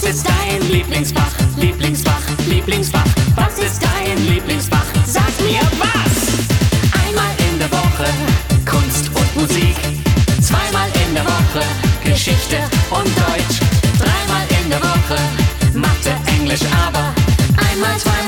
ist dein Lieblingsfach? Lieblingsfach, Lieblingsfach. Was ist dein Lieblingsfach? Sag mir was! Einmal in der Woche Kunst und Musik. Zweimal in der Woche Geschichte und Deutsch. Dreimal in der Woche Mathe, Englisch, aber einmal, zweimal